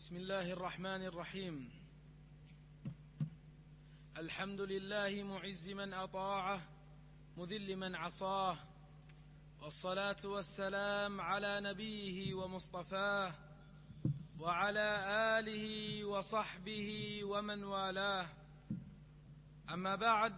بسم الله الرحمن الرحيم. الحمد لله معز من أطاعه مذل من عصاه، والصلاة والسلام على نبيه ومصطفاه وعلى آله وصحبه ومن والاه. أما بعد،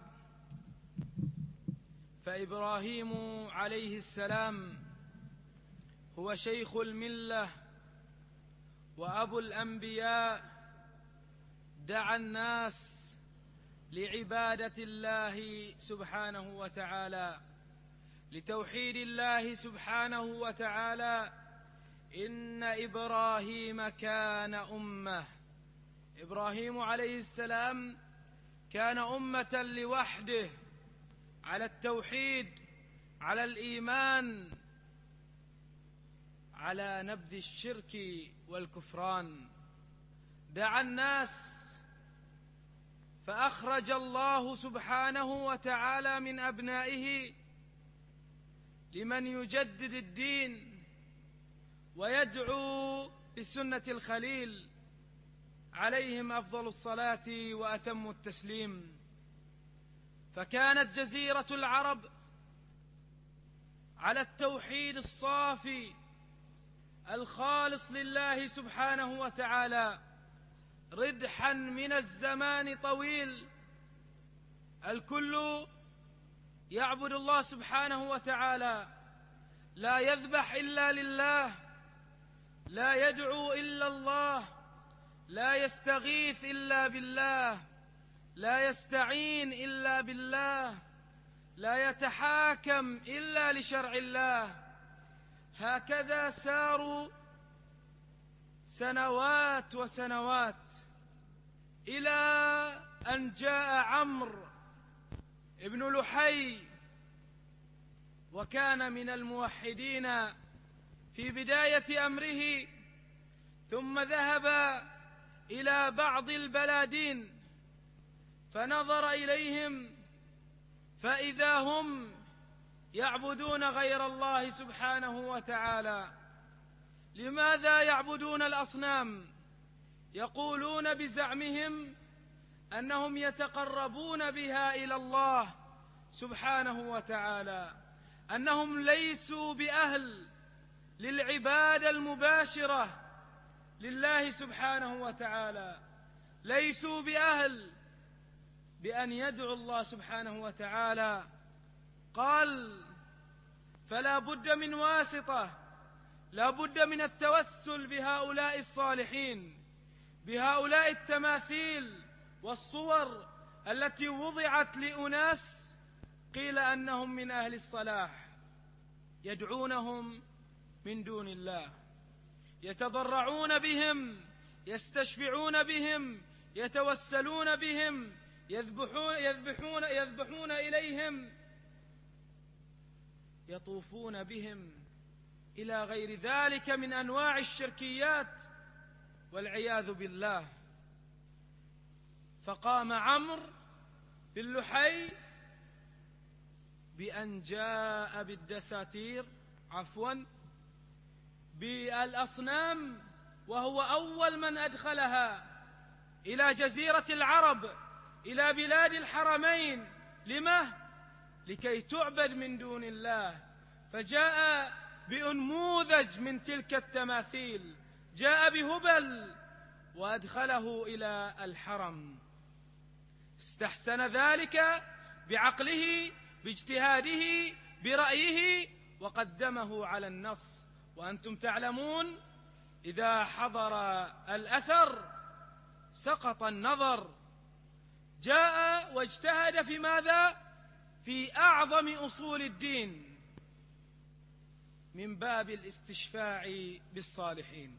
فإبراهيم عليه السلام هو شيخ الملة وأبو الأنبياء، دعا الناس لعبادة الله سبحانه وتعالى، لتوحيد الله سبحانه وتعالى. إن إبراهيم كان أمة. إبراهيم عليه السلام كان أمة لوحده على التوحيد، على الإيمان، على نبذ الشرك والكفران. دعا الناس فأخرج الله سبحانه وتعالى من أبنائه لمن يجدد الدين ويدعو بسنة الخليل عليهم أفضل الصلاة وأتم التسليم. فكانت جزيرة العرب على التوحيد الصافي الخالص لله سبحانه وتعالى ردحا من الزمان طويل. الكل يعبد الله سبحانه وتعالى، لا يذبح إلا لله، لا يدعو إلا الله، لا يستغيث إلا بالله، لا يستعين إلا بالله، لا يتحاكم إلا لشرع الله. هكذا ساروا سنوات وسنوات، إلى أن جاء عمرو ابن لحي، وكان من الموحدين في بداية أمره، ثم ذهب إلى بعض البلادين فنظر إليهم فإذا هم يعبدون غير الله سبحانه وتعالى. لماذا يعبدون الأصنام؟ يقولون بزعمهم أنهم يتقربون بها إلى الله سبحانه وتعالى، أنهم ليسوا بأهل للعبادة المباشرة لله سبحانه وتعالى، ليسوا بأهل بأن يدعو الله سبحانه وتعالى. قال: فلا بد من واسطة، لا بد من التوسل بهؤلاء الصالحين، بهؤلاء التماثيل والصور التي وضعت لأناس قيل أنهم من أهل الصلاح، يدعونهم من دون الله، يتضرعون بهم، يستشفعون بهم، يتوسلون بهم، يذبحون إليهم، يطوفون بهم، إلى غير ذلك من أنواع الشركيات والعياذ بالله. فقام عمرو بن لحي بأن جاء بالدساتير، بالأصنام، وهو أول من أدخلها إلى جزيرة العرب، إلى بلاد الحرمين. لما؟ لكي تعبد من دون الله. فجاء بأنموذج من تلك التماثيل، جاء بهبل وأدخله إلى الحرم. استحسن ذلك بعقله، باجتهاده، برأيه، وقدمه على النص. وأنتم تعلمون إذا حضر الأثر سقط النظر. جاء واجتهد في ماذا؟ في أعظم أصول الدين من باب الاستشفاع بالصالحين.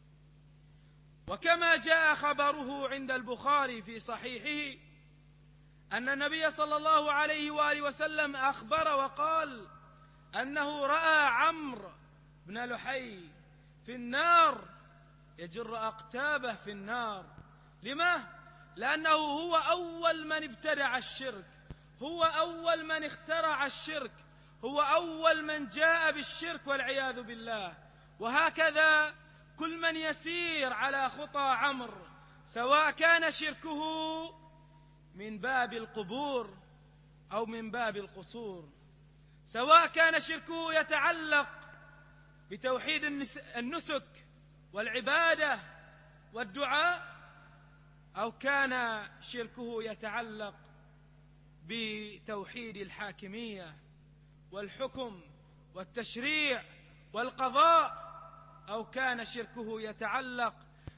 وكما جاء خبره عند البخاري في صحيحه أن النبي صلى الله عليه وآله وسلم أخبر وقال أنه رأى عمرو بن لحي في النار يجر أقتابه في النار. لما؟ لأنه هو أول من ابتدع الشرك، هو أول من اخترع الشرك، هو أول من جاء بالشرك والعياذ بالله. وهكذا كل من يسير على خطى عمرو، سواء كان شركه من باب القبور أو من باب القصور، سواء كان شركه يتعلق بتوحيد النسك والعبادة والدعاء، أو كان شركه يتعلق بتوحيد الحاكمية والحكم والتشريع والقضاء، أو كان شركه يتعلق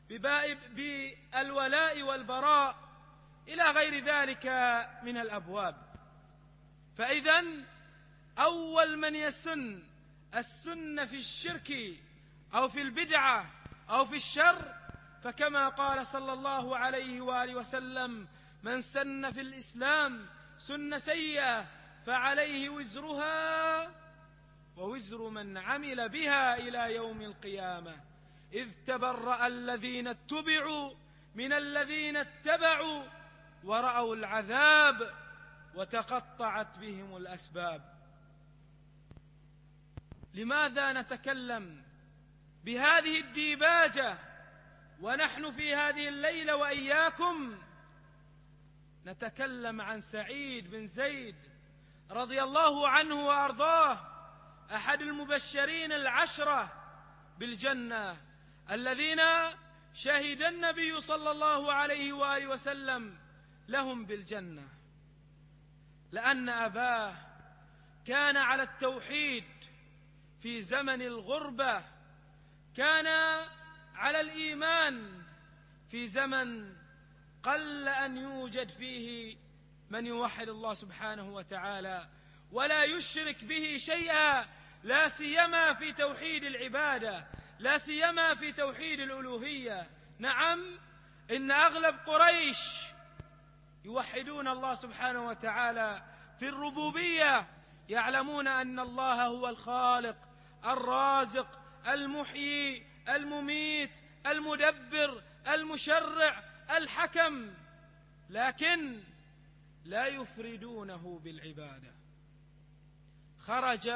بالولاء والبراء إلى غير ذلك من الأبواب. فإذن أول من يسن السنة في الشرك أو في البدعة أو في الشر، فكما قال صلى الله عليه وآله وسلم: من سن في الإسلام سنة سيئة فعليه وزرها ووزر من عمل بها إلى يوم القيامة، إذ تبرأ الذين اتبعوا من الذين اتبعوا ورأوا العذاب وتقطعت بهم الأسباب. لماذا نتكلم بهذه الديباجة ونحن في هذه الليلة وإياكم نتكلم عن سعيد بن زيد رضي الله عنه وأرضاه، أحد المبشرين العشرة بالجنة الذين شهد النبي صلى الله عليه وآله وسلم لهم بالجنة، لأن أباه كان على التوحيد في زمن الغربة، كان على الإيمان في زمن قل أن يوجد فيه من يوحد الله سبحانه وتعالى ولا يشرك به شيئا، لا سيما في توحيد العبادة، لا سيما في توحيد الألوهية. نعم، إن أغلب قريش يوحدون الله سبحانه وتعالى في الربوبية، يعلمون أن الله هو الخالق الرازق المحيي المميت المدبر المشرع الحكم، لكن لا يفردونه بالعبادة. خرج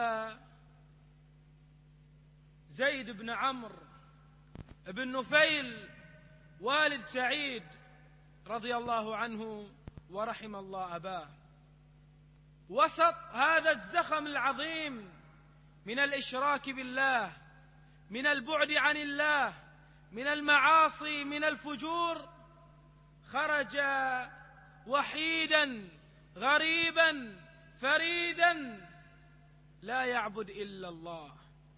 زيد بن عمرو بن نفيل والد سعيد رضي الله عنه ورحم الله أباه، وسط هذا الزخم العظيم من الإشراك بالله، من البعد عن الله، من المعاصي، من الفجور، خرج وحيدا غريبا فريدا لا يعبد إلا الله.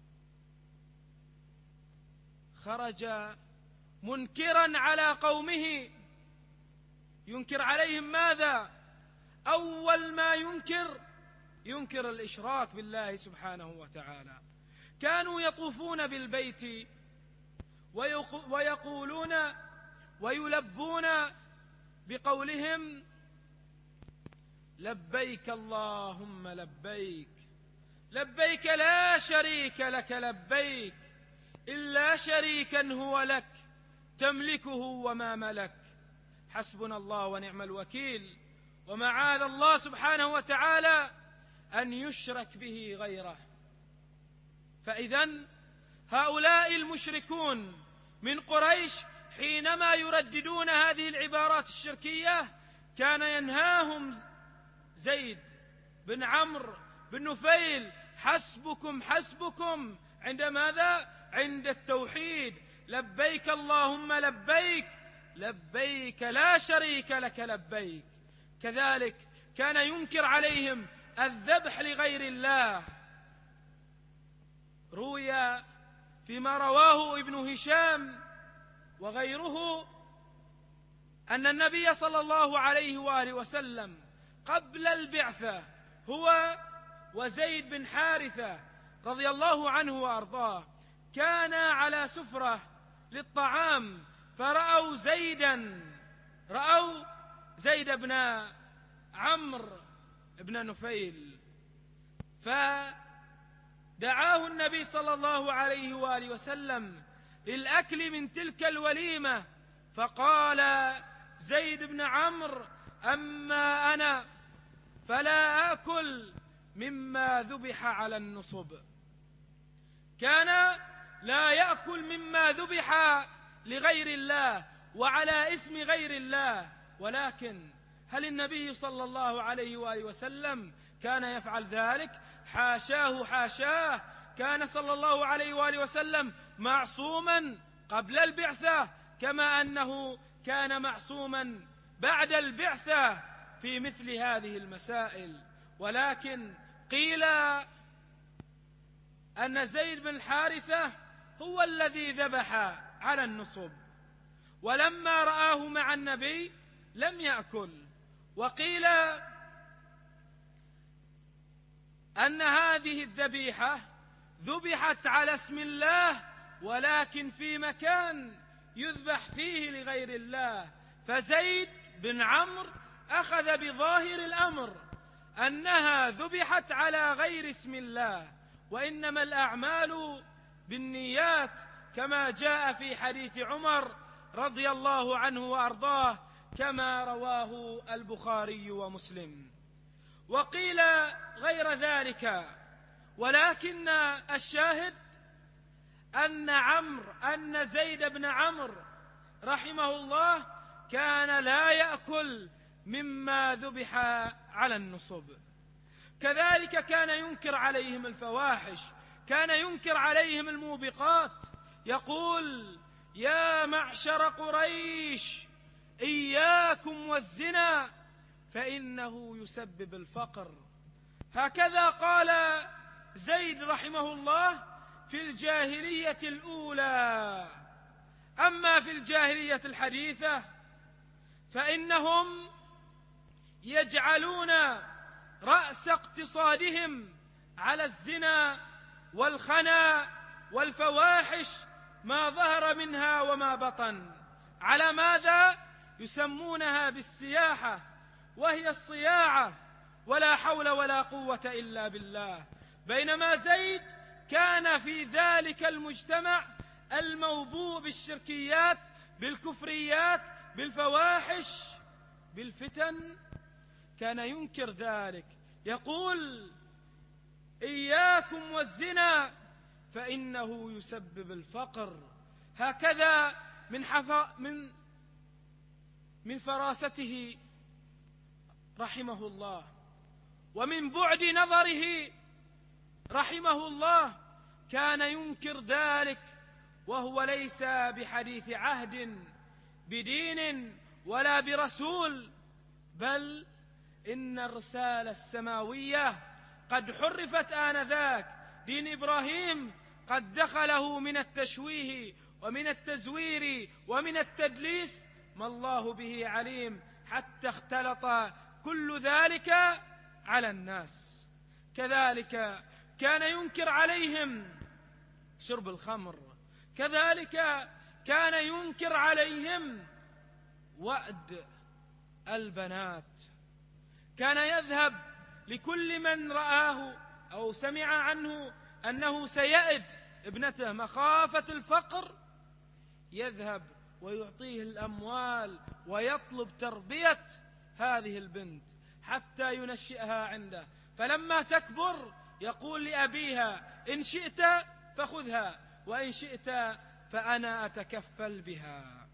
خرج منكرا على قومه، ينكر عليهم ماذا؟ أول ما ينكر الإشراك بالله سبحانه وتعالى. كانوا يطوفون بالبيت ويقولون ويلبون بقولهم: لبيك اللهم لبيك، لبيك لا شريك لك لبيك، إلا شريكا هو لك تملكه وما ملك، حسبنا الله ونعم الوكيل، ومعاذ الله سبحانه وتعالى أن يشرك به غيره. فإذن هؤلاء المشركون من قريش حينما يرددون هذه العبارات الشركية كان ينهاهم زيد بن عمرو بن نفيل: حسبكم حسبكم عند ماذا؟ عند التوحيد. لبيك اللهم لبيك، لبيك لا شريك لك لبيك. كذلك كان ينكر عليهم الذبح لغير الله. روي فيما رواه ابن هشام وغيره أن النبي صلى الله عليه وآله وسلم قبل البعثة هو وزيد بن حارثة رضي الله عنه وأرضاه كانا على سفرة للطعام، فرأوا زيد بن عمرو بن نفيل، فدعاه النبي صلى الله عليه وآله وسلم للأكل من تلك الوليمة، فقال زيد بن عمرو: أما أنا فلا آكل مما ذبح على النصب. كان لا يأكل مما ذبح لغير الله وعلى اسم غير الله. ولكن هل النبي صلى الله عليه وآله وسلم كان يفعل ذلك؟ حاشاه حاشاه، كان صلى الله عليه وآله وسلم معصوما قبل البعثة، كما أنه كان معصوما بعد البعثة في مثل هذه المسائل. ولكن قيل أن زيد بن حارثة هو الذي ذبح على النصب، ولما رآه مع النبي لم يأكل. وقيل أن هذه الذبيحة ذبحت على اسم الله، ولكن في مكان يذبح فيه لغير الله، فزيد بن عمرو أخذ بظاهر الأمر أنها ذبحت على غير اسم الله، وإنما الأعمال بالنيات، كما جاء في حديث عمر رضي الله عنه وأرضاه، كما رواه البخاري ومسلم. وقيل غير ذلك، ولكن الشاهد أن زيد بن عمرو رحمه الله كان لا يأكل مما ذبح على النصب. كذلك كان ينكر عليهم الفواحش، كان ينكر عليهم الموبقات، يقول: يا معشر قريش إياكم والزنا فإنه يسبب الفقر. هكذا قال زيد رحمه الله في الجاهلية الأولى. أما في الجاهلية الحديثة فإنهم يجعلون رأس اقتصادهم على الزنا والخنا والفواحش ما ظهر منها وما بطن. على ماذا؟ يسمونها بالسياحة، وهي الصياعة، ولا حول ولا قوة إلا بالله. بينما زيد كان في ذلك المجتمع الموبوء بالشركيات، بالكفريات، بالفواحش، بالفتن، كان ينكر ذلك، يقول: إياكم والزنا فإنه يسبب الفقر. هكذا من فراسته رحمه الله، ومن بعد نظره رحمه الله، كان ينكر ذلك، وهو ليس بحديث عهد بدين ولا برسول، بل إن الرسالة السماوية قد حرفت آنذاك. دين إبراهيم قد دخله من التشويه ومن التزوير ومن التدليس ما الله به عليم، حتى اختلط كل ذلك على الناس. كذلك كان ينكر عليهم شرب الخمر، كذلك كان ينكر عليهم وأد البنات. كان يذهب لكل من رآه أو سمع عنه أنه سيئد ابنته مخافة الفقر، يذهب ويعطيه الأموال ويطلب تربية هذه البنت حتى ينشئها عنده، فلما تكبر يقول لأبيها: إن شئت فخذها، وإن شئت فأنا أتكفل بها.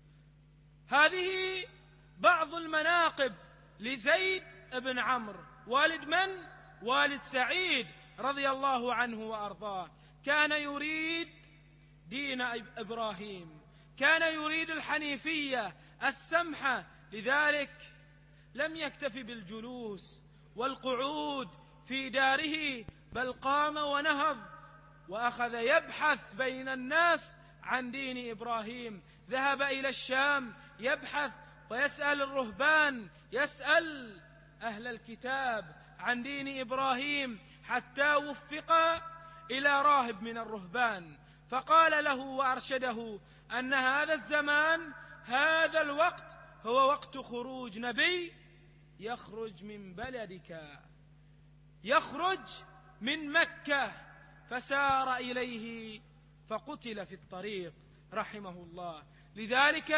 هذه بعض المناقب لزيد بن عمرو، والد من؟ والد سعيد رضي الله عنه وأرضاه. كان يريد دين إبراهيم، كان يريد الحنيفية السمحة، لذلك لم يكتف بالجلوس والقعود في داره، بل قام ونهض وأخذ يبحث بين الناس عن دين إبراهيم. ذهب إلى الشام يبحث ويسأل الرهبان، يسأل أهل الكتاب عن دين إبراهيم، حتى وفق إلى راهب من الرهبان، فقال له وأرشده أن هذا الزمان، هذا الوقت، هو وقت خروج نبي يخرج من بلدك، يخرج من مكة. فسار إليه فقتل في الطريق رحمه الله. لذلك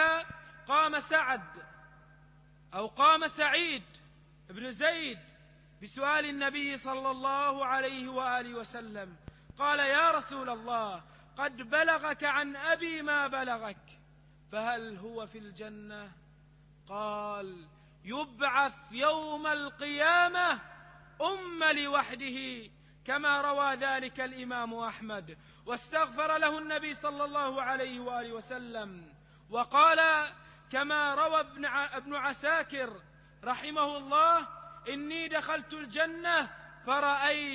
قام سعيد بن زيد بسؤال النبي صلى الله عليه وآله وسلم، قال: يا رسول الله، قد بلغك عن أبي ما بلغك، فهل هو في الجنة؟ قال: يبعث يوم القيامة لوحده، كما روى ذلك الإمام أحمد. واستغفر له النبي صلى الله عليه وآله وسلم، وقال كما روى ابن عساكر رحمه الله: إني دخلت الجنة فرأيت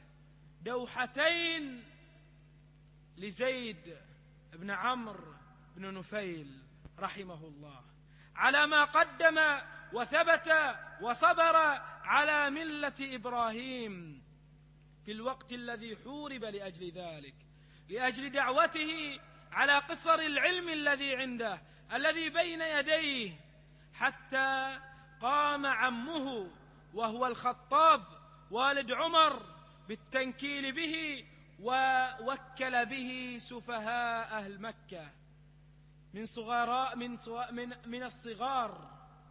دوحتين لزيد بن عمرو بن نفيل رحمه الله، على ما قدم وثبت وصبر على ملة إبراهيم في الوقت الذي حورب لأجل ذلك، لأجل دعوته على قصر العلم الذي عنده الذي بين يديه، حتى قام عمه وهو الخطاب والد عمر بالتنكيل به، ووكل به سفهاء أهل مكة من الصغار،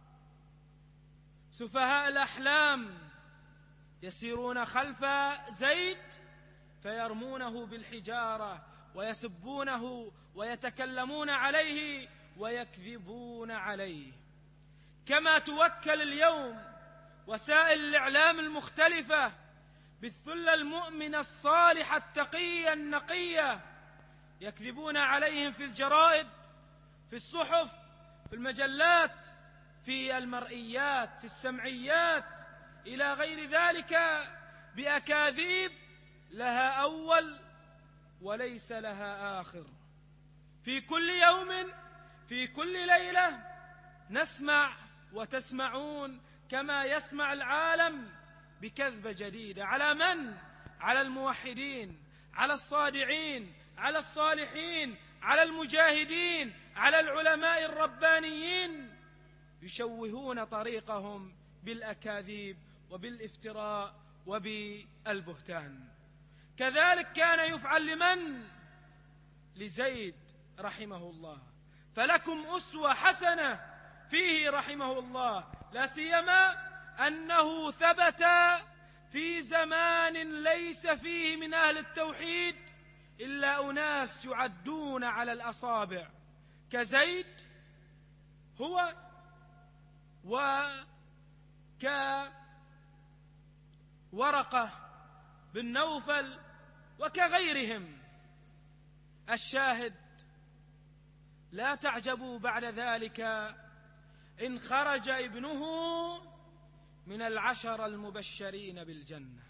سفهاء الأحلام، يسيرون خلف زيد فيرمونه بالحجارة ويسبونه ويتكلمون عليه ويكذبون عليه. كما توكل اليوم وسائل الإعلام المختلفة بالثلة المؤمنة الصالحة التقية النقية، يكذبون عليهم في الجرائد، في الصحف، في المجلات، في المرئيات، في السمعيات، إلى غير ذلك، بأكاذيب لها أول وليس لها آخر. في كل يوم، في كل ليلة نسمع وتسمعون كما يسمع العالم بكذبة جديدة. على من؟ على الموحدين، على الصادعين، على الصالحين، على المجاهدين، على العلماء الربانيين، يشوهون طريقهم بالأكاذيب وبالافتراء وبالبهتان. كذلك كان يفعل لمن؟ لزيد رحمه الله. فلكم أسوة حسنة فيه رحمه الله، لا سيما أنه ثبت في زمان ليس فيه من أهل التوحيد إلا أناس يعدون على الأصابع كزيد هو وكورقة بن نوفل وكغيرهم. الشاهد: لا تعجبوا بعد ذلك إن خرج ابنه من 10 المبشرين بالجنة،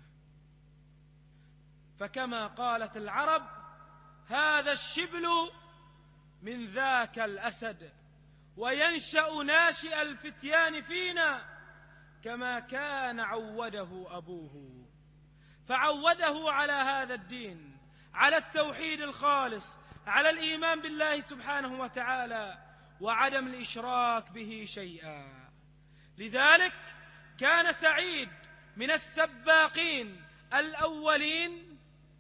فكما قالت العرب: هذا الشبل من ذاك الأسد، وينشأ ناشئ الفتيان فينا كما كان عوده أبوه. فعوده على هذا الدين، على التوحيد الخالص، على الإيمان بالله سبحانه وتعالى، وعدم الإشراك به شيئا. لذلك كان سعيد من السباقين الأولين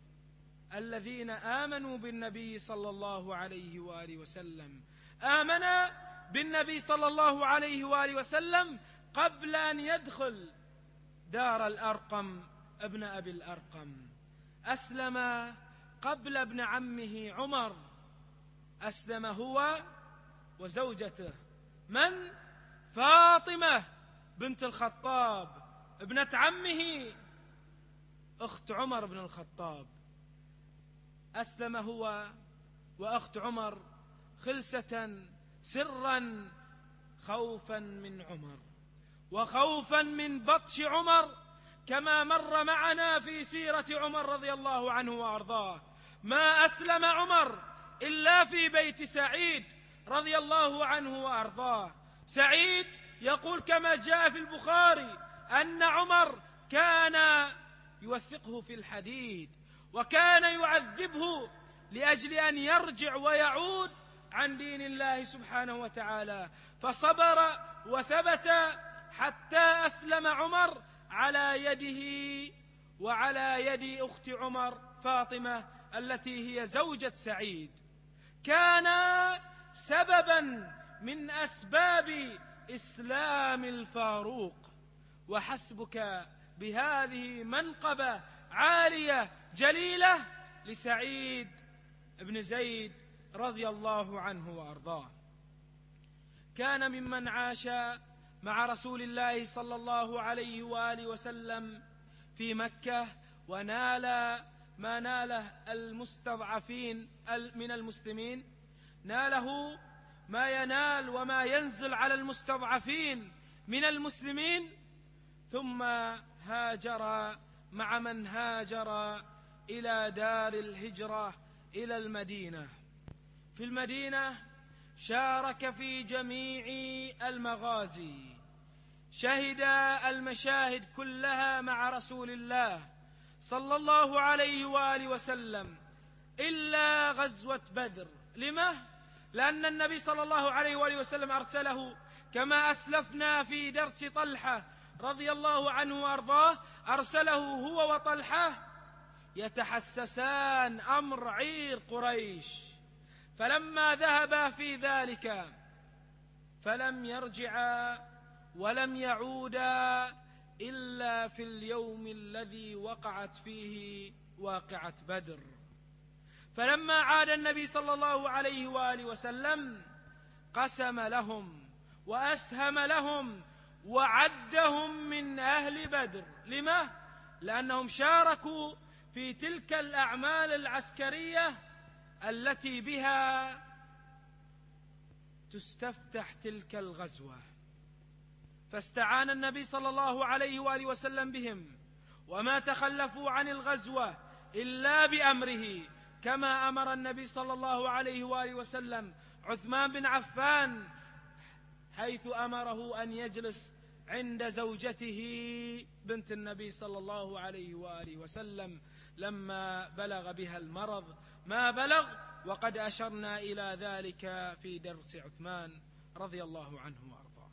الذين آمنوا بالنبي صلى الله عليه وآله وسلم. آمن بالنبي صلى الله عليه وآله وسلم قبل أن يدخل دار الأرقم ابن أبي الأرقم. أسلم قبل ابن عمه عمر، أسلم هو وزوجته من؟ فاطمة بنت الخطاب ابنة عمه أخت عمر بن الخطاب. أسلم هو وأخت عمر خلسة سرا، خوفا من عمر وخوفا من بطش عمر، كما مر معنا في سيرة عمر رضي الله عنه وأرضاه. ما أسلم عمر إلا في بيت سعيد رضي الله عنه وأرضاه. سعيد يقول كما جاء في البخاري أن عمر كان يوثقه في الحديد، وكان يعذبه لأجل أن يرجع ويعود عن دين الله سبحانه وتعالى، فصبر وثبت حتى أسلم عمر على يده وعلى يد أخت عمر فاطمة التي هي زوجة سعيد. كان سببا من أسباب إسلام الفاروق. وحسبك بهذه منقبة عالية جليلة لسعيد بن زيد رضي الله عنه وأرضاه. كان ممن عاش مع رسول الله صلى الله عليه وآله وسلم في مكة، ونال ما ناله المستضعفين من المسلمين، ناله ما ينال وما ينزل على المستضعفين من المسلمين، ثم هاجر مع من هاجر إلى دار الهجرة إلى المدينة. في المدينة شارك في جميع المغازي، شهد المشاهد كلها مع رسول الله صلى الله عليه وآله وسلم إلا غزوة بدر. لما؟ لأن النبي صلى الله عليه وآله وسلم أرسله كما أسلفنا في درس طلحة رضي الله عنه وأرضاه، أرسله هو وطلحة يتحسسان أمر عير قريش، فلما ذهبا في ذلك فلم يرجعا ولم يعودا إلا في اليوم الذي وقعت فيه واقعة بدر. فلما عاد النبي صلى الله عليه وآله وسلم قسم لهم وأسهم لهم وعدهم من أهل بدر. لما؟ لأنهم شاركوا في تلك الأعمال العسكرية التي بها تستفتح تلك الغزوة. فاستعان النبي صلى الله عليه وآله وسلم بهم، وما تخلفوا عن الغزوة إلا بأمره، كما أمر النبي صلى الله عليه وآله وسلم عثمان بن عفان حيث أمره أن يجلس عند زوجته بنت النبي صلى الله عليه وآله وسلم لما بلغ بها المرض ما بلغ، وقد أشرنا إلى ذلك في درس عثمان رضي الله عنه وأرضاه.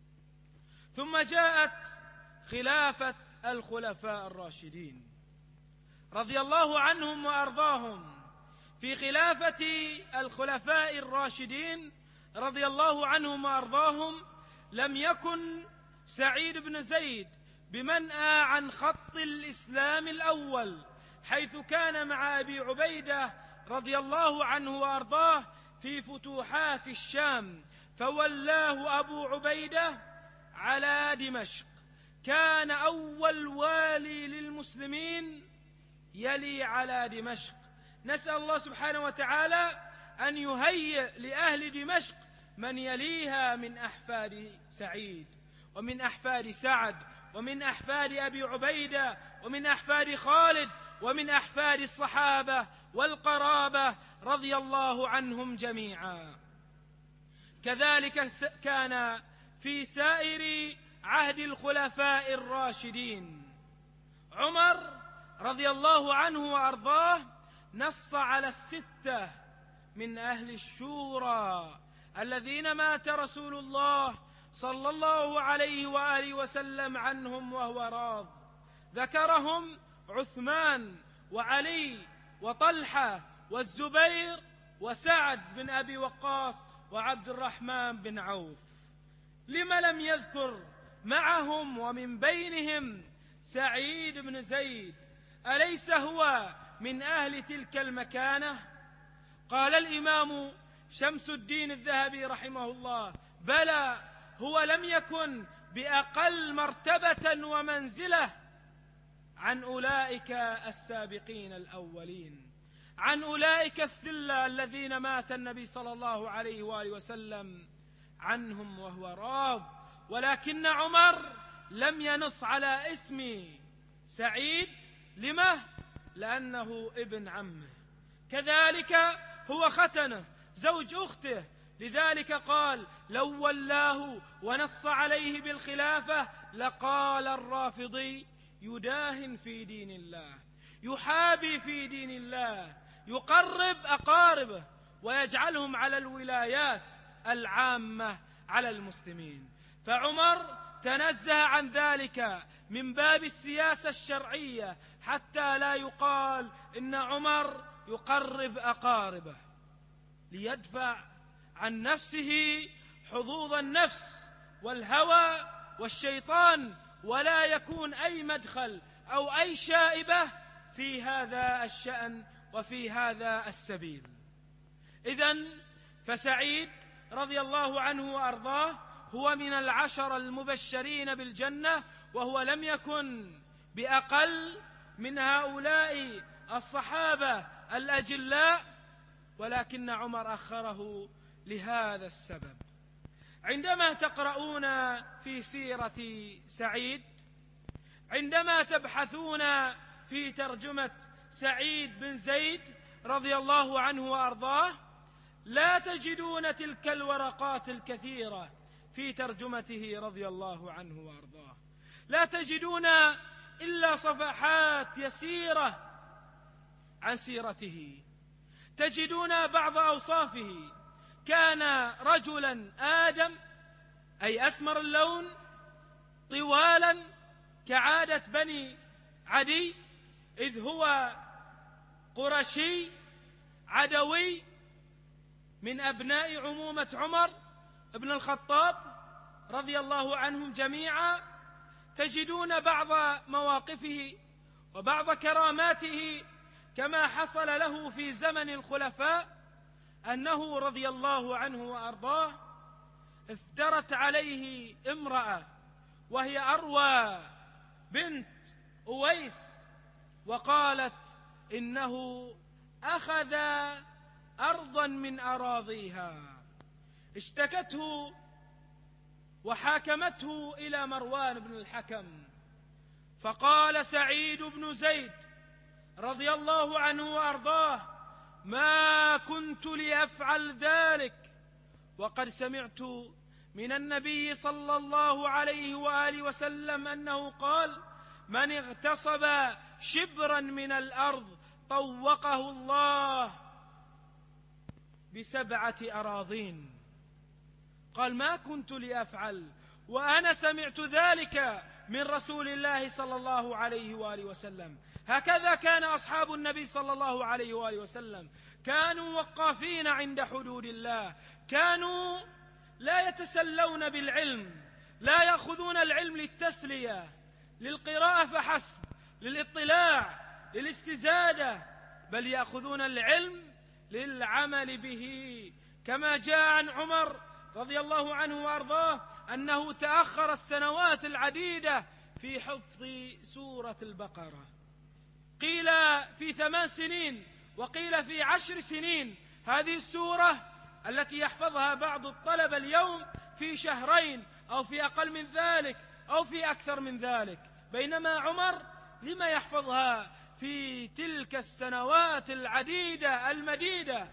ثم جاءت خلافة الخلفاء الراشدين رضي الله عنهم وأرضاهم. في خلافة الخلفاء الراشدين رضي الله عنهم وأرضاهم لم يكن سعيد بن زيد بمنأى عن خط الإسلام الأول، حيث كان مع أبي عبيدة رضي الله عنه وأرضاه في فتوحات الشام، فولاه أبو عبيدة على دمشق. كان أول والي للمسلمين يلي على دمشق. نسأل الله سبحانه وتعالى أن يهيئ لأهل دمشق من يليها من أحفاد سعيد ومن أحفاد سعد ومن أحفاد أبي عبيدة ومن أحفاد خالد ومن أحفاد الصحابة والقرابة رضي الله عنهم جميعا. كذلك كان في سائر عهد الخلفاء الراشدين. عمر رضي الله عنه وأرضاه نص على الستة من أهل الشورى الذين مات رسول الله صلى الله عليه وآله وسلم عنهم وهو راض. ذكرهم عثمان وعلي وطلحة والزبير وسعد بن أبي وقاص وعبد الرحمن بن عوف. لما لم يذكر معهم ومن بينهم سعيد بن زيد؟ أليس هو من أهل تلك المكانة؟ قال الإمام شمس الدين الذهبي رحمه الله: بلى، هو لم يكن بأقل مرتبة ومنزلة عن أولئك السابقين الأولين، عن أولئك الثلة الذين مات النبي صلى الله عليه وآله وسلم عنهم وهو راض. ولكن عمر لم ينص على اسم سعيد. لما؟ لأنه ابن عمه، كذلك هو ختنه زوج أخته، لذلك قال: لو ولاه ونص عليه بالخلافة لقال الرافضي يداهن في دين الله، يحابي في دين الله، يقرب أقاربه ويجعلهم على الولايات العامة على المسلمين. فعمر تنزه عن ذلك من باب السياسة الشرعية حتى لا يقال إن عمر يقرب أقاربه، ليدفع عن نفسه حظوظ النفس والهوى والشيطان، ولا يكون أي مدخل أو أي شائبة في هذا الشأن وفي هذا السبيل. إذن فسعيد رضي الله عنه وأرضاه هو من العشر المبشرين بالجنة، وهو لم يكن بأقل من هؤلاء الصحابة الأجلاء، ولكن عمر أخره لهذا السبب. عندما تقرؤون في سيرة سعيد، عندما تبحثون في ترجمة سعيد بن زيد رضي الله عنه وأرضاه، لا تجدون تلك الورقات الكثيرة في ترجمته رضي الله عنه وأرضاه، لا تجدون إلا صفحات يسيرة عن سيرته. تجدون بعض أوصافه: كان رجلا آدم، أي أسمر اللون، طوالا كعادة بني عدي، إذ هو قرشي عدوي من أبناء عمومة عمر بن الخطاب رضي الله عنهم جميعا. تجدون بعض مواقفه وبعض كراماته كما حصل له في زمن الخلفاء، أنه رضي الله عنه وأرضاه افترت عليه امرأة وهي أروى بنت أويس، وقالت إنه أخذ أرضا من أراضيها. اشتكته وحاكمته إلى مروان بن الحكم، فقال سعيد بن زيد رضي الله عنه وأرضاه: ما كنت لأفعل ذلك، وقد سمعت من النبي صلى الله عليه وآله وسلم أنه قال: من اغتصب شبرا من الأرض طوقه الله ب7 أراضين. قال: ما كنت لأفعل، وأنا سمعت ذلك من رسول الله صلى الله عليه وآله وسلم. هكذا كان أصحاب النبي صلى الله عليه وآله وسلم، كانوا وقافين عند حدود الله، كانوا لا يتسلون بالعلم، لا يأخذون العلم للتسلية، للقراءة فحسب، للإطلاع، للاستزادة، بل يأخذون العلم للعمل به. كما جاء عن عمر رضي الله عنه وأرضاه أنه تأخر السنوات العديدة في حفظ سورة البقرة، قيل في 8 سنين وقيل في 10 سنين. هذه السورة التي يحفظها بعض الطلبة اليوم في 2 أو في أقل من ذلك أو في أكثر من ذلك، بينما عمر لما يحفظها في تلك السنوات العديدة المديدة؟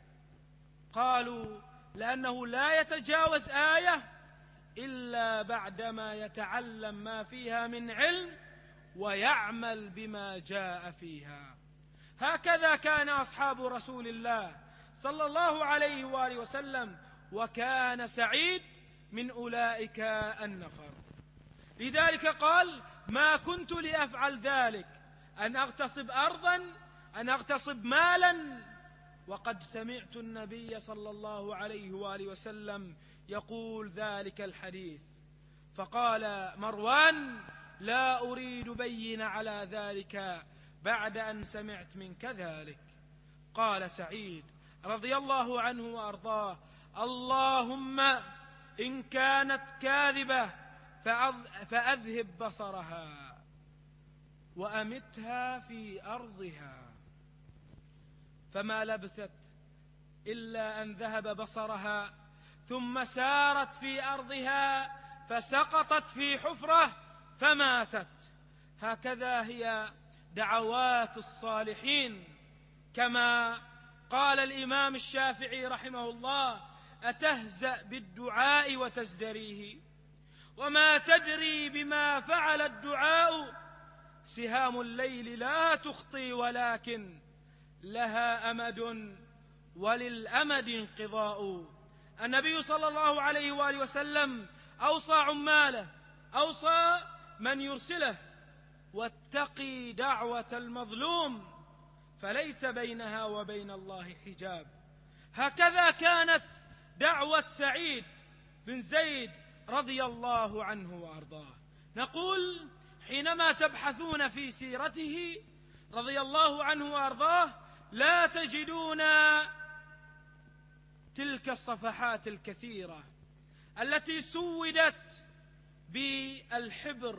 قالوا: لأنه لا يتجاوز آية إلا بعدما يتعلم ما فيها من علم ويعمل بما جاء فيها. هكذا كان أصحاب رسول الله صلى الله عليه وآله وسلم، وكان سعيد من أولئك النفر. لذلك قال: ما كنت لأفعل ذلك، أن أغتصب أرضا، أن أغتصب مالا، وقد سمعت النبي صلى الله عليه وآله وسلم يقول ذلك الحديث. فقال مروان: لا أريد بين على ذلك بعد أن سمعت منك ذلك. قال سعيد رضي الله عنه وأرضاه: اللهم إن كانت كاذبة فأذهب بصرها وأمتها في أرضها. فما لبثت إلا أن ذهب بصرها، ثم سارت في أرضها فسقطت في حفرة فماتت. هكذا هي دعوات الصالحين، كما قال الإمام الشافعي رحمه الله: أتهزأ بالدعاء وتزدريه، وما تدري بما فعل الدعاء، سهام الليل لا تخطي ولكن لها أمد وللأمد انقضاء. النبي صلى الله عليه وآله وسلم أوصى عماله، أوصى من يرسله: واتقي دعوة المظلوم فليس بينها وبين الله حجاب. هكذا كانت دعوة سعيد بن زيد رضي الله عنه وأرضاه. نقول: حينما تبحثون في سيرته رضي الله عنه وأرضاه لا تجدون تلك الصفحات الكثيرة التي سودت بالحبر،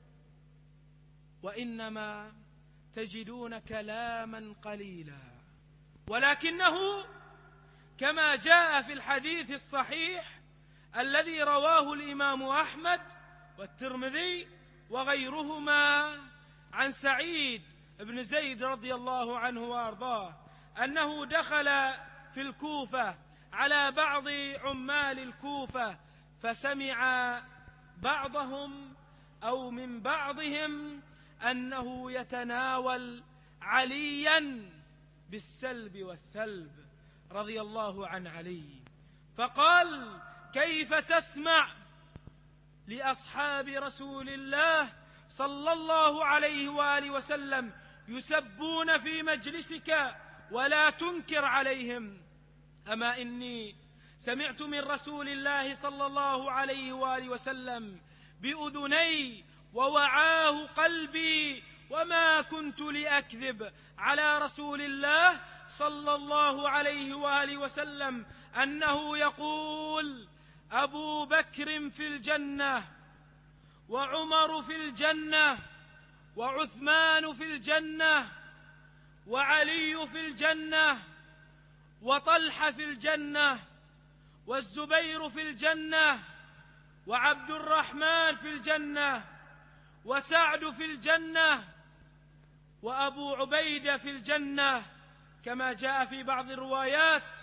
وإنما تجدون كلاما قليلا، ولكنه كما جاء في الحديث الصحيح الذي رواه الإمام أحمد والترمذي وغيرهما عن سعيد بن زيد رضي الله عنه وأرضاه أنه دخل في الكوفة على بعض عمال الكوفة، فسمع بعضهم أو من بعضهم أنه يتناول عليا بالسلب والثلب رضي الله عن علي، فقال: كيف تسمع لأصحاب رسول الله صلى الله عليه وآله وسلم يسبون في مجلسك ولا تنكر عليهم؟ أما إني سمعت من رسول الله صلى الله عليه وآله وسلم بأذني ووعاه قلبي، وما كنت لأكذب على رسول الله صلى الله عليه وآله وسلم أنه يقول: أبو بكر في الجنة، وعمر في الجنة، وعثمان في الجنة، وعلي في الجنة، وطلحة في الجنة، والزبير في الجنة، وعبد الرحمن في الجنة، وسعد في الجنة، وأبو عبيدة في الجنة، كما جاء في بعض الروايات.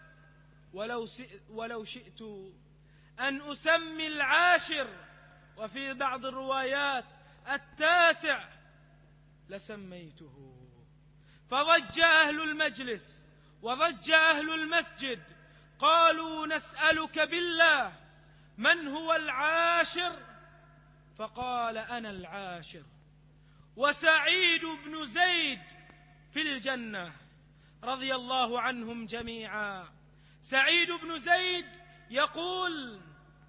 ولو شئت أن أسمي العاشر، وفي بعض الروايات التاسع، لسميته. فضج أهل المجلس وضج أهل المسجد، قالوا: نسألك بالله من هو العاشر؟ فقال: أنا العاشر، وسعيد بن زيد في الجنة، رضي الله عنهم جميعا. سعيد بن زيد يقول: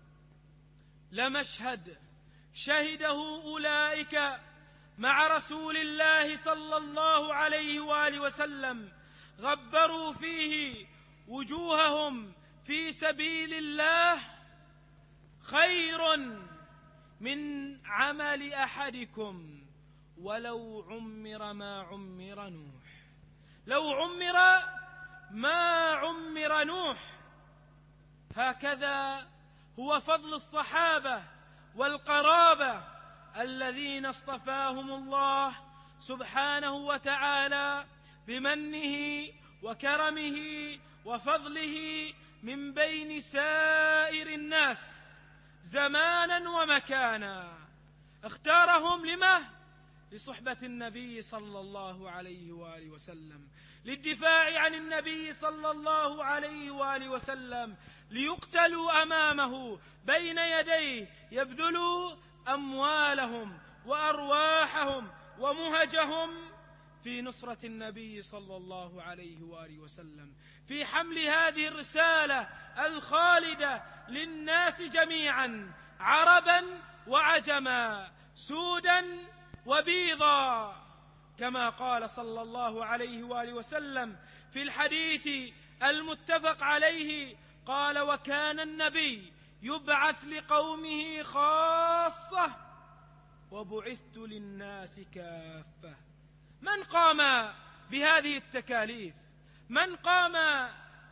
لمشهد شهده أولئك مع رسول الله صلى الله عليه وآله وسلم غبروا فيه وجوههم في سبيل الله خير من عمل أحدكم ولو عمر ما عمر نوح. لو عمر ما عمر نوح. هكذا هو فضل الصحابة والقرابة الذين اصطفاهم الله سبحانه وتعالى بمنه وكرمه وفضله من بين سائر الناس زمانا ومكانا. اختارهم لما؟ لصحبة النبي صلى الله عليه وآله وسلم، للدفاع عن النبي صلى الله عليه وآله وسلم، ليقتلوا أمامه بين يديه، يبذلوا أموالهم وأرواحهم ومهجهم في نصرة النبي صلى الله عليه وآله وسلم، في حمل هذه الرسالة الخالدة للناس جميعا، عربا وعجما، سودا وبيضا، كما قال صلى الله عليه وآله وسلم في الحديث المتفق عليه، قال: وكان النبي يبعث لقومه خاصة وبعثت للناس كافة. من قام بهذه التكاليف؟ من قام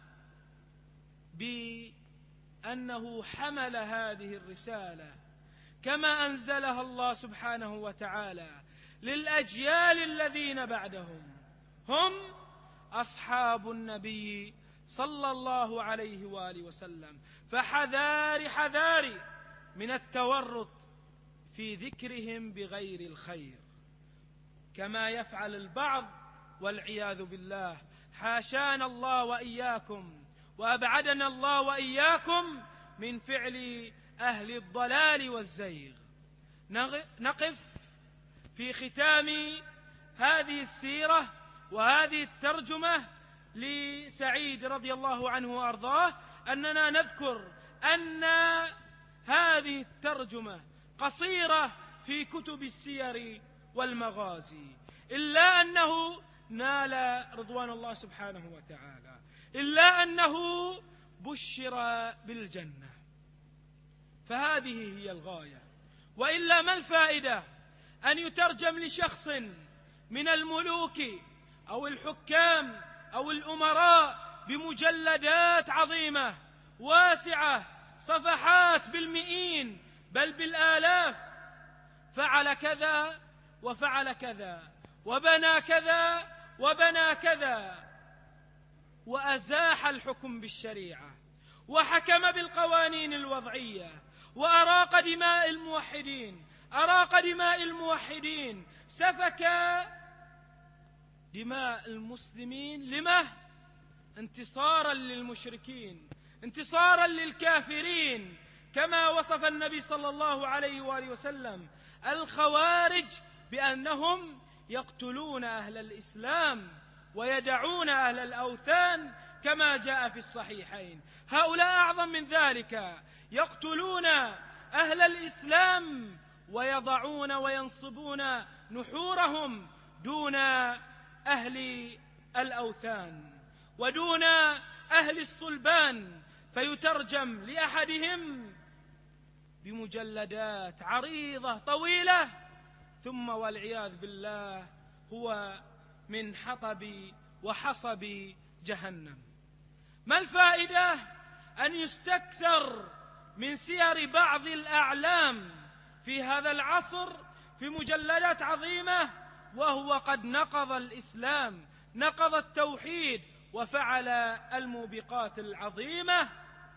بأنه حمل هذه الرسالة كما أنزلها الله سبحانه وتعالى للأجيال الذين بعدهم؟ هم أصحاب النبي صلى الله عليه وآله وسلم. فحذاري حذاري من التورط في ذكرهم بغير الخير كما يفعل البعض، والعياذ بالله. حاشانا الله وإياكم، وأبعدنا الله وإياكم من فعل أهل الضلال والزيغ. نقف في ختام هذه السيرة وهذه الترجمة لسعيد رضي الله عنه وأرضاه أننا نذكر أن هذه الترجمة قصيرة في كتب السير والمغازي، إلا أنه نال رضوان الله سبحانه وتعالى، إلا أنه بشر بالجنة. فهذه هي الغاية. وإلا ما الفائدة أن يترجم لشخص من الملوك أو الحكام أو الأمراء بمجلدات عظيمة واسعة، صفحات بالمئين بل بالآلاف، فعل كذا وفعل كذا وبنى كذا وبنى كذا، وأزاح الحكم بالشريعة وحكم بالقوانين الوضعية وأراق دماء الموحدين، أراق دماء الموحدين، سفك دماء المسلمين. لما؟ انتصارا للمشركين، انتصارا للكافرين، كما وصف النبي صلى الله عليه وآله وسلم الخوارج بأنهم يقتلون أهل الإسلام ويدعون أهل الأوثان كما جاء في الصحيحين. هؤلاء أعظم من ذلك، يقتلون أهل الإسلام ويضعون وينصبون نحورهم دون أهل الأوثان ودون أهل الصلبان، فيترجم لأحدهم بمجلدات عريضة طويلة، ثم والعياذ بالله هو من حطب وحصب جهنم. ما الفائدة أن يستكثر من سير بعض الأعلام في هذا العصر في مجلدات عظيمة وهو قد نقض الإسلام، نقض التوحيد، وفعل الموبقات العظيمة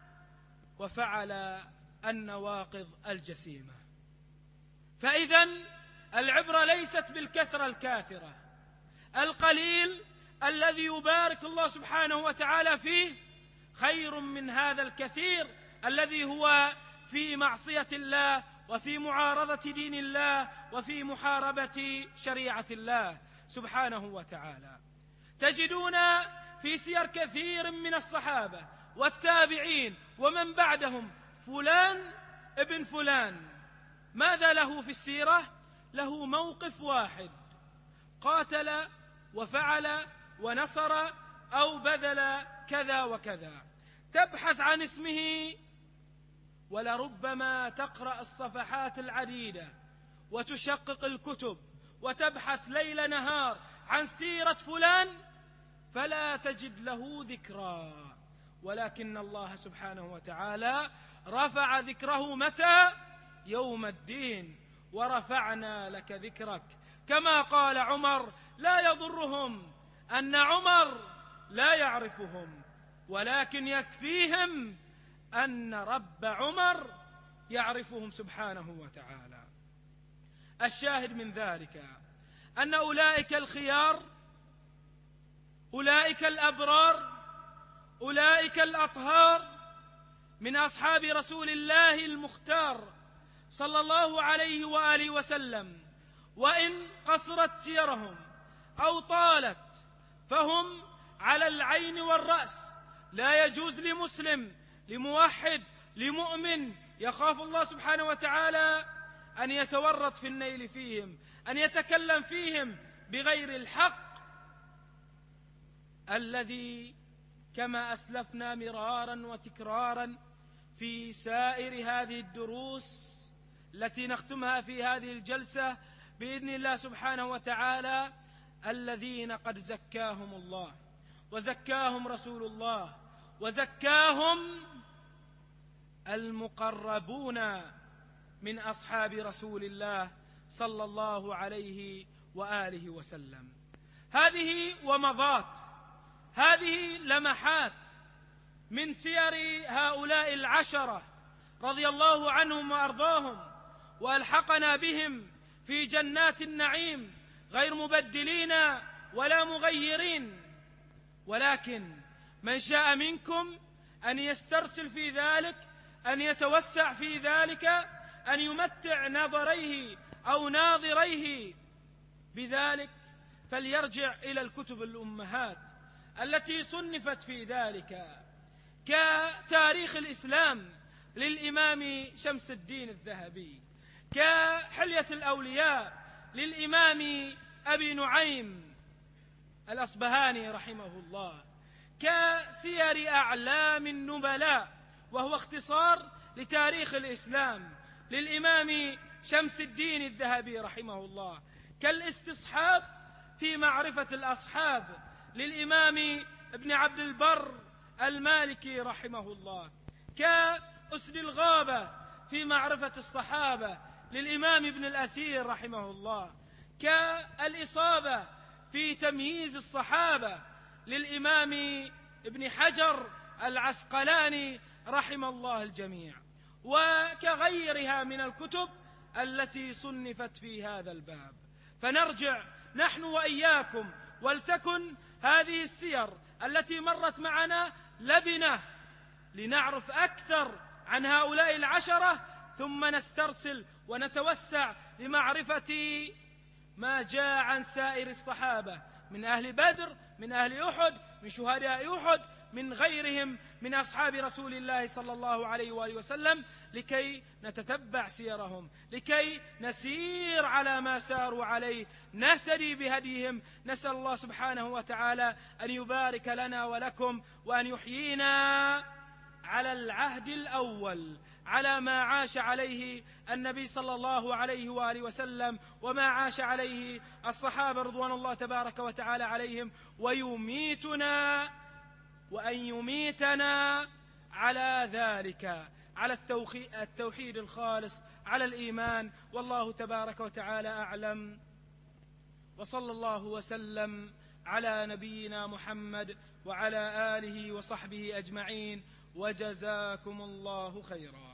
وفعل النواقض الجسيمة. فإذن العبرة ليست بالكثرة الكاثرة، القليل الذي يبارك الله سبحانه وتعالى فيه خير من هذا الكثير الذي هو في معصية الله وفي معارضة دين الله وفي محاربة شريعة الله سبحانه وتعالى. تجدون في سير كثير من الصحابة والتابعين ومن بعدهم فلان ابن فلان، ماذا له في السيرة؟ له موقف واحد، قاتل وفعل ونصر أو بذل كذا وكذا. تبحث عن اسمه ولربما تقرأ الصفحات العديدة وتشقق الكتب وتبحث ليل نهار عن سيرة فلان فلا تجد له ذكرى، ولكن الله سبحانه وتعالى رفع ذكره متى؟ يوم الدين. ورفعنا لك ذكرك، كما قال عمر: لا يضرهم أن عمر لا يعرفهم، ولكن يكفيهم أن رب عمر يعرفهم سبحانه وتعالى. الشاهد من ذلك أن أولئك الخيار، أولئك الأبرار، أولئك الأطهار من أصحاب رسول الله المختار صلى الله عليه وآله وسلم، وإن قصرت سيرهم أو طالت فهم على العين والرأس. لا يجوز لمسلم، لموحد، لمؤمن يخاف الله سبحانه وتعالى أن يتورط في النيل فيهم، أن يتكلم فيهم بغير الحق الذي كما أسلفنا مرارا وتكرارا في سائر هذه الدروس التي نختمها في هذه الجلسة بإذن الله سبحانه وتعالى، الذين قد زكاهم الله وزكاهم رسول الله وزكاهم المقربون من أصحاب رسول الله صلى الله عليه وآله وسلم. هذه ومضات، هذه لمحات من سير هؤلاء العشرة رضي الله عنهم وأرضاهم، وألحقنا بهم في جنات النعيم غير مبدلين ولا مغيرين. ولكن من شاء منكم أن يسترسل في ذلك، أن يتوسع في ذلك، أن يمتع نظريه أو ناظريه بذلك، فليرجع إلى الكتب الأمهات التي صنفت في ذلك، كتاريخ الإسلام للإمام شمس الدين الذهبي، كحلية الأولياء للإمام أبي نعيم الأصبهاني رحمه الله، كسير أعلام النبلاء، وهو اختصار لتاريخ الإسلام للإمام شمس الدين الذهبي رحمه الله، كالاستصحاب في معرفة الأصحاب للإمام ابن عبد البر المالكي رحمه الله، كأسد الغابة في معرفة الصحابة للإمام ابن الأثير رحمه الله، كالإصابة في تمييز الصحابة للإمام ابن حجر العسقلاني رحم الله الجميع، وكغيرها من الكتب التي صنفت في هذا الباب. فنرجع نحن وإياكم، ولتكن هذه السير التي مرت معنا لبنة لنعرف أكثر عن هؤلاء العشرة، ثم نسترسل ونتوسع لمعرفة ما جاء عن سائر الصحابة من أهل بدر، من أهل أحد، من شهداء أحد، من غيرهم من أصحاب رسول الله صلى الله عليه وآله وسلم، لكي نتتبع سيرهم، لكي نسير على ما ساروا عليه، نهتدي بهديهم. نسأل الله سبحانه وتعالى أن يبارك لنا ولكم، وأن يحيينا على العهد الأول، على ما عاش عليه النبي صلى الله عليه وآله وسلم، وما عاش عليه الصحابة رضوان الله تبارك وتعالى عليهم، وأن يميتنا على ذلك، على التوحيد الخالص، على الإيمان. والله تبارك وتعالى أعلم، وصلى الله وسلم على نبينا محمد وعلى آله وصحبه أجمعين، وجزاكم الله خيرا.